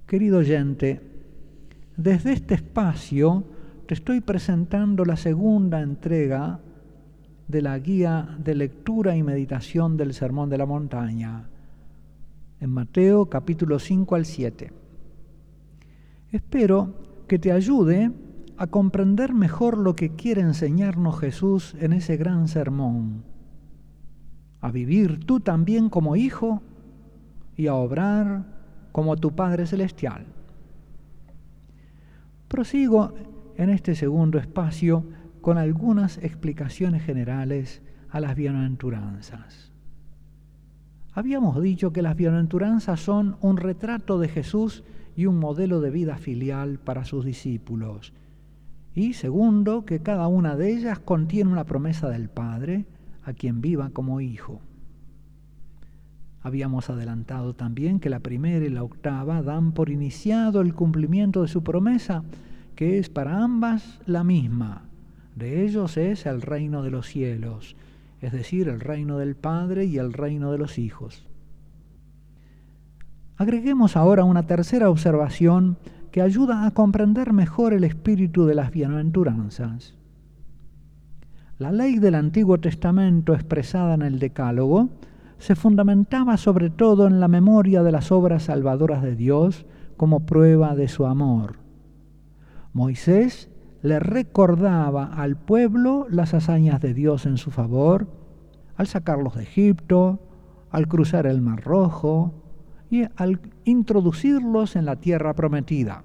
Querido oyente, desde este espacio te estoy presentando la segunda entrega de la guía de lectura y meditación del Sermón de la Montaña, en Mateo capítulo 5 al 7. Espero que te ayude a comprender mejor lo que quiere enseñarnos Jesús en ese gran sermón, a vivir tú también como hijo y a obrar como tu Padre Celestial. Prosigo en este segundo espacio con algunas explicaciones generales a las bienaventuranzas. Habíamos dicho que las bienaventuranzas son un retrato de Jesús y un modelo de vida filial para sus discípulos. Y segundo, que cada una de ellas contiene una promesa del Padre a quien viva como hijo. Habíamos adelantado también que la primera y la octava dan por iniciado el cumplimiento de su promesa, que es para ambas la misma. De ellos es el reino de los cielos, es decir, el reino del Padre y el reino de los hijos. Agreguemos ahora una tercera observación que ayuda a comprender mejor el espíritu de las bienaventuranzas. La ley del Antiguo Testamento expresada en el Decálogo se fundamentaba sobre todo en la memoria de las obras salvadoras de Dios como prueba de su amor. Moisés le recordaba al pueblo las hazañas de Dios en su favor, al sacarlos de Egipto, al cruzar el Mar Rojo y al introducirlos en la tierra prometida.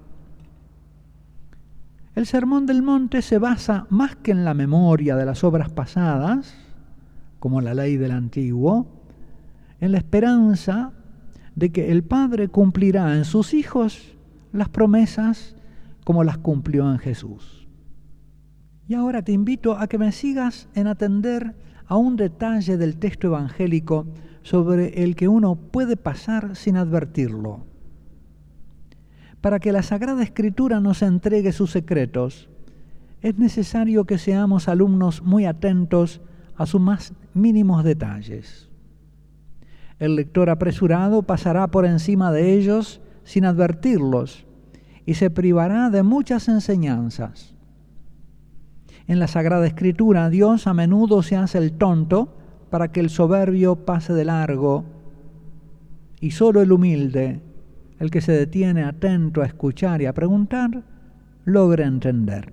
El Sermón del Monte se basa más que en la memoria de las obras pasadas, como la ley del Antiguo, en la esperanza de que el Padre cumplirá en sus hijos las promesas como las cumplió en Jesús. Y ahora te invito a que me sigas en atender a un detalle del texto evangélico sobre el que uno puede pasar sin advertirlo. Para que la Sagrada Escritura nos entregue sus secretos, es necesario que seamos alumnos muy atentos a sus más mínimos detalles. El lector apresurado pasará por encima de ellos sin advertirlos y se privará de muchas enseñanzas. En la Sagrada Escritura, Dios a menudo se hace el tonto para que el soberbio pase de largo y solo el humilde, el que se detiene atento a escuchar y a preguntar, logra entender.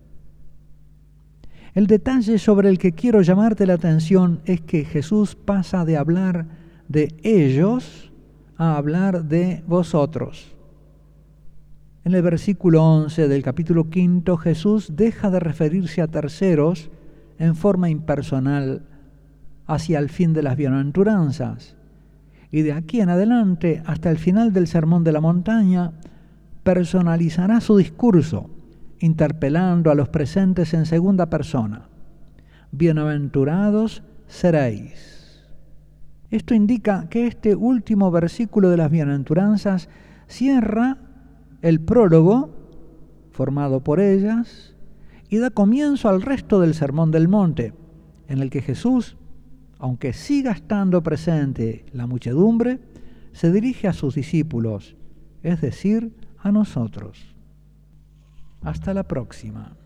El detalle sobre el que quiero llamarte la atención es que Jesús pasa de hablar de ellos a hablar de vosotros. En el versículo 11 del capítulo 5, Jesús deja de referirse a terceros en forma impersonal hacia el fin de las bienaventuranzas. Y de aquí en adelante, hasta el final del Sermón de la Montaña, personalizará su discurso, interpelando a los presentes en segunda persona. Bienaventurados seréis. Esto indica que este último versículo de las bienaventuranzas cierra el prólogo formado por ellas y da comienzo al resto del Sermón del Monte, en el que Jesús, aunque siga estando presente la muchedumbre, se dirige a sus discípulos, es decir, a nosotros. Hasta la próxima.